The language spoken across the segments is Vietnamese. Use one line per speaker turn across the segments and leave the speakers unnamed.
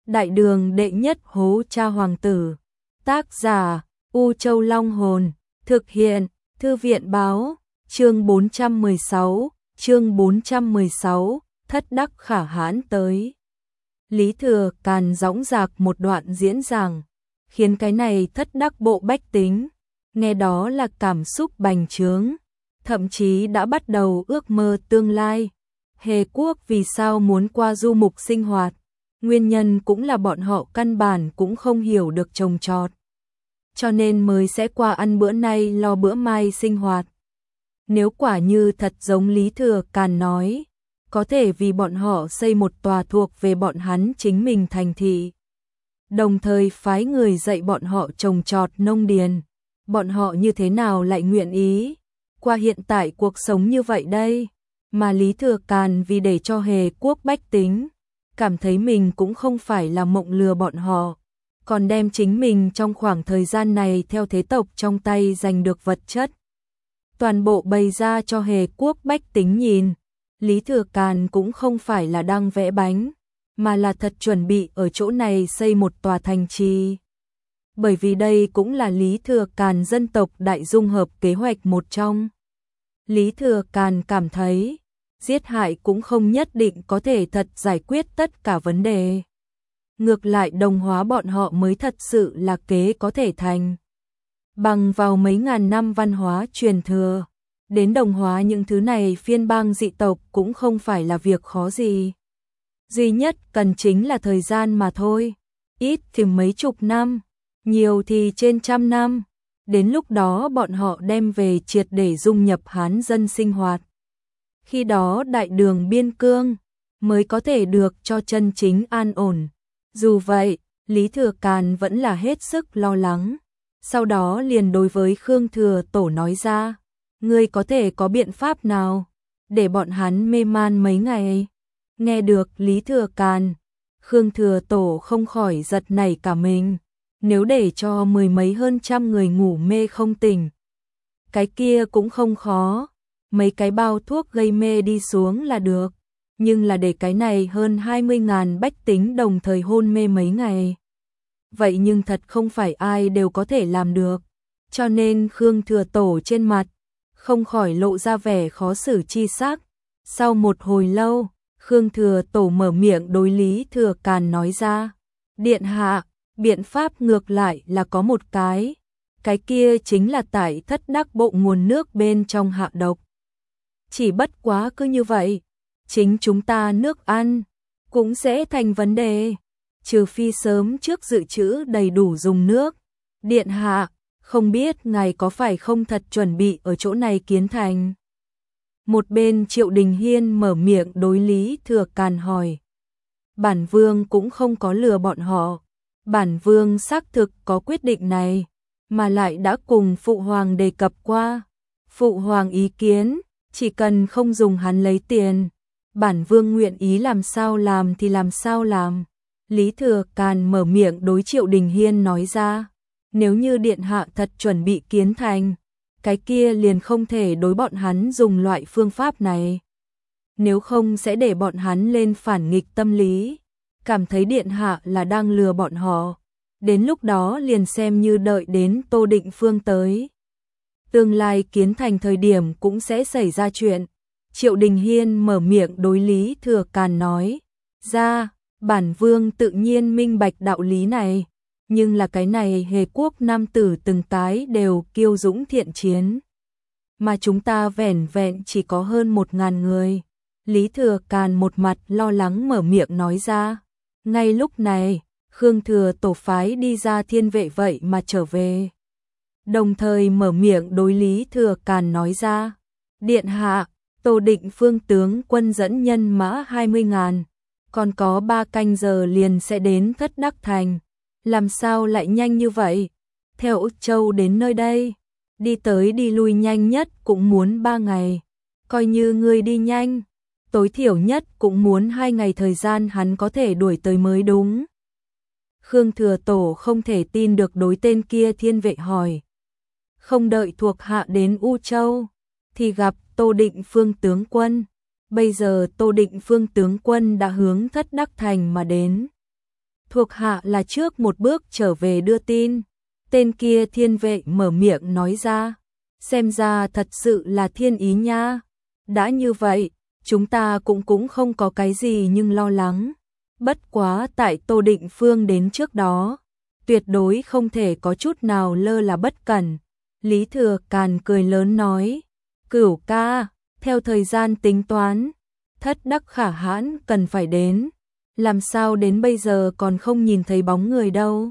Đại đường đệ nhất hố cha hoàng tử. Tác giả U Châu Long Hồn. Thực hiện Thư viện báo. Chương 416, thất đắc khả hãn tới. Lý Thừa Càn dõng dạc một đoạn diễn giảng, khiến cái này thất đắc bộ bách tính, nghe đó là cảm xúc bành trướng, thậm chí đã bắt đầu ước mơ tương lai. Hề Quốc vì sao muốn qua du mục sinh hoạt, nguyên nhân cũng là bọn họ căn bản cũng không hiểu được trồng trọt, cho nên mới sẽ qua ăn bữa nay lo bữa mai sinh hoạt. Nếu quả như thật giống Lý Thừa Càn nói, có thể vì bọn họ xây một tòa thuộc về bọn hắn chính mình thành thị, đồng thời phái người dạy bọn họ trồng trọt nông điền, bọn họ như thế nào lại nguyện ý qua hiện tại cuộc sống như vậy đây. Mà Lý Thừa Càn vì để cho Hề Quốc bách tính cảm thấy mình cũng không phải là mộng lừa bọn họ, còn đem chính mình trong khoảng thời gian này theo thế tộc trong tay giành được vật chất, toàn bộ bày ra cho Hề Quốc bách tính nhìn. Lý Thừa Càn cũng không phải là đang vẽ bánh, mà là thật chuẩn bị ở chỗ này xây một tòa thành trì. Bởi vì đây cũng là Lý Thừa Càn dân tộc đại dung hợp kế hoạch một trong. Lý Thừa Càn cảm thấy, giết hại cũng không nhất định có thể thật giải quyết tất cả vấn đề. Ngược lại đồng hóa bọn họ mới thật sự là kế có thể thành. Bằng vào mấy ngàn năm văn hóa truyền thừa, đến đồng hóa những thứ này phiên bang dị tộc cũng không phải là việc khó gì. Duy nhất cần chính là thời gian mà thôi. Ít thì mấy chục năm, nhiều thì trên trăm năm. Đến lúc đó bọn họ đem về triệt để dung nhập Hán dân sinh hoạt. Khi đó đại đường biên cương mới có thể được cho chân chính an ổn. Dù vậy, Lý Thừa Càn vẫn là hết sức lo lắng. Sau đó liền đối với Khương Thừa Tổ nói ra, ngươi có thể có biện pháp nào để bọn hắn mê man mấy ngày? Nghe được Lý Thừa Càn, Khương Thừa Tổ không khỏi giật nảy cả mình. Nếu để cho mười mấy hơn trăm người ngủ mê không tỉnh, cái kia cũng không khó, mấy cái bao thuốc gây mê đi xuống là được. Nhưng là để cái này hơn 20.000 bách tính đồng thời hôn mê mấy ngày, vậy nhưng thật không phải ai đều có thể làm được. Cho nên Khương Thừa Tổ trên mặt không khỏi lộ ra vẻ khó xử chi sắc. Sau một hồi lâu, Khương Thừa Tổ mở miệng đối Lý Thừa Càn nói ra, điện hạ, biện pháp ngược lại là có một cái kia chính là tại thất đắc bộ nguồn nước bên trong hạ độc. Chỉ bất quá cứ như vậy, chính chúng ta nước ăn cũng sẽ thành vấn đề, trừ phi sớm trước dự trữ đầy đủ dùng nước. Điện hạ, không biết ngài có phải không thật chuẩn bị ở chỗ này kiến thành? Một bên Triệu Đình Hiên mở miệng đối Lý Thừa Càn hỏi. Bản vương cũng không có lừa bọn họ. Bản vương xác thực có quyết định này, mà lại đã cùng Phụ Hoàng đề cập qua. Phụ Hoàng ý kiến, chỉ cần không dùng hắn lấy tiền, bản vương nguyện ý làm sao làm thì làm sao làm. Lý Thừa Càn mở miệng đối Triệu Đình Hiên nói ra, nếu như điện hạ thật chuẩn bị kiến thành, cái kia liền không thể đối bọn hắn dùng loại phương pháp này. Nếu không sẽ để bọn hắn lên phản nghịch tâm lý, cảm thấy điện hạ là đang lừa bọn họ. Đến lúc đó liền xem như đợi đến Tô Định Phương tới, tương lai kiến thành thời điểm cũng sẽ xảy ra chuyện. Triệu Đình Hiên mở miệng đối Lý Thừa Càn nói ra, bản vương tự nhiên minh bạch đạo lý này, nhưng là cái này Hề Quốc nam tử từng cái đều kiêu dũng thiện chiến, mà chúng ta vẻn vẹn chỉ có hơn 1.000 người. Lý Thừa Càn một mặt lo lắng mở miệng nói ra. Ngay lúc này, Khương Thừa Tổ phái đi ra thiên vệ vậy mà trở về, đồng thời mở miệng đối Lý Thừa Càn nói ra, điện hạ, Tô Định Phương tướng quân dẫn nhân mã 20.000, còn có 3 canh giờ liền sẽ đến Thất Đắc Thành. Làm sao lại nhanh như vậy? Theo Úc Châu đến nơi đây, đi tới đi lui nhanh nhất cũng muốn 3 ngày. Coi như ngươi đi nhanh, tối thiểu nhất cũng muốn 2 ngày thời gian hắn có thể đuổi tới mới đúng. Khương Thừa Tổ không thể tin được đối tên kia thiên vệ hỏi. Không đợi thuộc hạ đến U Châu, thì gặp Tô Định Phương tướng quân. Bây giờ Tô Định Phương tướng quân đã hướng Thất Đắc Thành mà đến. Thuộc hạ là trước một bước trở về đưa tin. Tên kia thiên vệ mở miệng nói ra. Xem ra thật sự là thiên ý nha. Đã như vậy, chúng ta cũng không có cái gì nhưng lo lắng. Bất quá tại Tô Định Phương đến trước đó, tuyệt đối không thể có chút nào lơ là bất cẩn. Lý Thừa Càn cười lớn nói, Cửu ca, theo thời gian tính toán, thất đắc khả hãn cần phải đến, làm sao đến bây giờ còn không nhìn thấy bóng người đâu.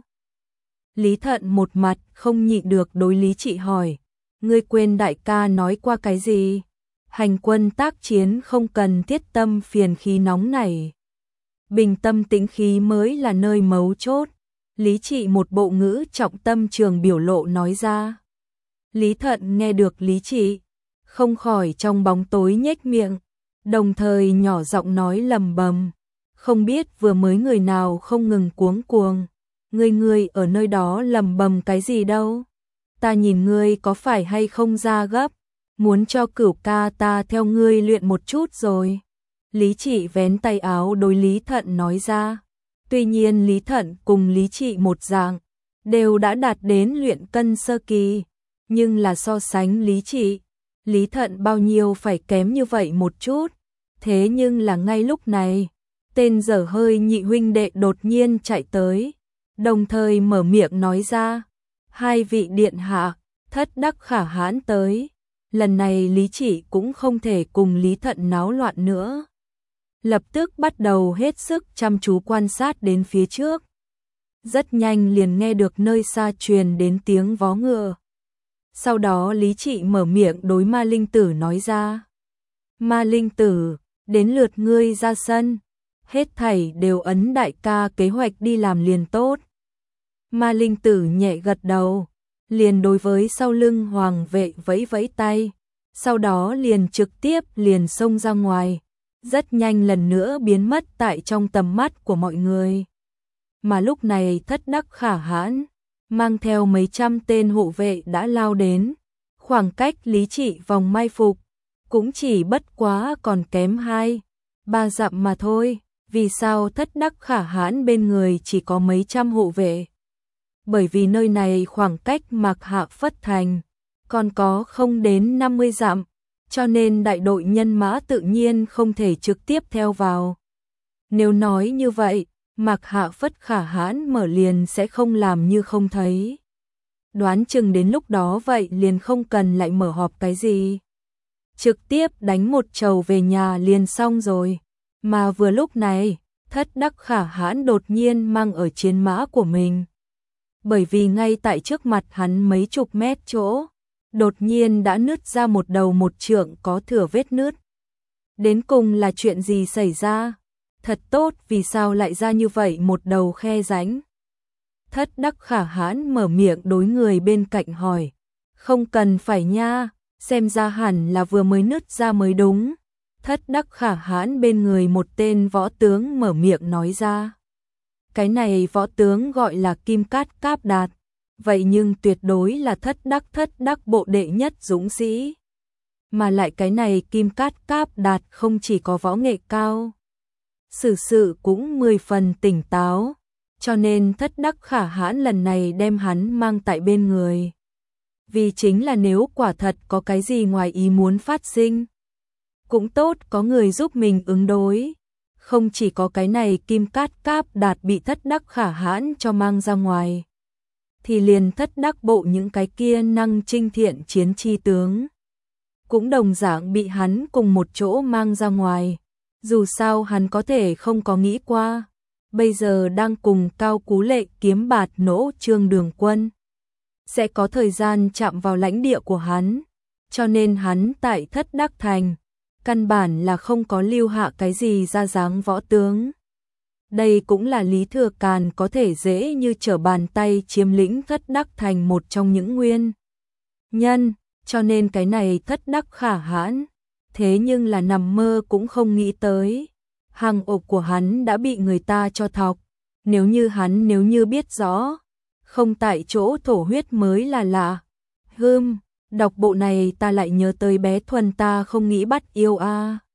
Lý Thận một mặt không nhịn được đối Lý Trị hỏi, ngươi quên đại ca nói qua cái gì? Hành quân tác chiến không cần thiết tâm phiền khí nóng này. Bình tâm tĩnh khí mới là nơi mấu chốt. Lý Trị một bộ ngữ trọng tâm trường biểu lộ nói ra. Lý Thận nghe được Lý Trị, không khỏi trong bóng tối nhếch miệng, đồng thời nhỏ giọng nói lầm bầm. Không biết vừa mới người nào không ngừng cuống cuồng. Ngươi ở nơi đó lầm bầm cái gì đâu. Ta nhìn ngươi có phải hay không ra gấp. Muốn cho Cửu ca ta theo ngươi luyện một chút rồi. Lý Trị vén tay áo đối Lý Thận nói ra. Tuy nhiên Lý Thận cùng Lý Trị một dạng, đều đã đạt đến luyện cân sơ kỳ. Nhưng là so sánh Lý Trị, Lý Thận bao nhiêu phải kém như vậy một chút. Thế nhưng là ngay lúc này, tên dở hơi nhị huynh đệ đột nhiên chạy tới. Đồng thời mở miệng nói ra. Hai vị điện hạ, thất đắc khả hãn tới. Lần này Lý Trị cũng không thể cùng Lý Thận náo loạn nữa. Lập tức bắt đầu hết sức chăm chú quan sát đến phía trước. Rất nhanh liền nghe được nơi xa truyền đến tiếng vó ngựa. Sau đó Lý Trị mở miệng đối Ma Linh Tử nói ra. Ma Linh Tử, đến lượt ngươi ra sân. Hết thảy đều ấn đại ca kế hoạch đi làm liền tốt. Ma Linh Tử nhẹ gật đầu, liền đối với sau lưng hoàng vệ vẫy vẫy tay, sau đó liền trực tiếp liền xông ra ngoài, rất nhanh lần nữa biến mất tại trong tầm mắt của mọi người. Mà lúc này thất đắc khả hãn, mang theo mấy trăm tên hộ vệ đã lao đến, khoảng cách Lý Trị vòng mai phục, cũng chỉ bất quá còn kém 2-3 dặm mà thôi. Vì sao thất đắc khả hãn bên người chỉ có mấy trăm hộ vệ? Bởi vì nơi này khoảng cách Mạc Hạ Phất Thành còn có không đến 50 dặm, cho nên đại đội nhân mã tự nhiên không thể trực tiếp theo vào. Nếu nói như vậy, Mạc Hạ Phất khả hãn mở liền sẽ không làm như không thấy. Đoán chừng đến lúc đó vậy liền không cần lại mở họp cái gì. Trực tiếp đánh một trầu về nhà liền xong rồi. Mà vừa lúc này, thất đắc khả hãn đột nhiên mang ở chiến mã của mình. Bởi vì ngay tại trước mặt hắn mấy chục mét chỗ, đột nhiên đã nứt ra một đầu một trượng có thừa vết nứt. Đến cùng là chuyện gì xảy ra? Thật tốt, vì sao lại ra như vậy một đầu khe rãnh? Thất đắc khả hãn mở miệng đối người bên cạnh hỏi. Không cần phải nha, xem ra hẳn là vừa mới nứt ra mới đúng. Thất đắc khả hãn bên người một tên võ tướng mở miệng nói ra. Cái này võ tướng gọi là Kim Cát Cáp Đạt, vậy nhưng tuyệt đối là thất đắc bộ đệ nhất dũng sĩ. Mà lại cái này Kim Cát Cáp Đạt không chỉ có võ nghệ cao, xử sự cũng 10 phần tỉnh táo, cho nên thất đắc khả hãn lần này đem hắn mang tại bên người. Vì chính là nếu quả thật có cái gì ngoài ý muốn phát sinh, cũng tốt có người giúp mình ứng đối. Không chỉ có cái này Kim Cát Cáp Đạt bị thất đắc khả hãn cho mang ra ngoài, thì liền thất đắc bộ những cái kia năng trinh thiện chiến chi tướng cũng đồng dạng bị hắn cùng một chỗ mang ra ngoài. Dù sao hắn có thể không có nghĩ qua, bây giờ đang cùng Cao Cú Lệ kiếm bạt nỗ Trương Đường Quân, sẽ có thời gian chạm vào lãnh địa của hắn, cho nên hắn tại thất đắc thành căn bản là không có lưu hạ cái gì ra dáng võ tướng. Đây cũng là Lý Thừa Càn có thể dễ như trở bàn tay chiếm lĩnh thất đắc thành một trong những nguyên nhân, cho nên cái này thất đắc khả hãn, thế nhưng là nằm mơ cũng không nghĩ tới. Hàng ộc của hắn đã bị người ta cho thọc, nếu như biết rõ, không tại chỗ thổ huyết mới là lạ. Đọc bộ này ta lại nhớ tới bé Thuần ta không nghĩ bắt yêu a.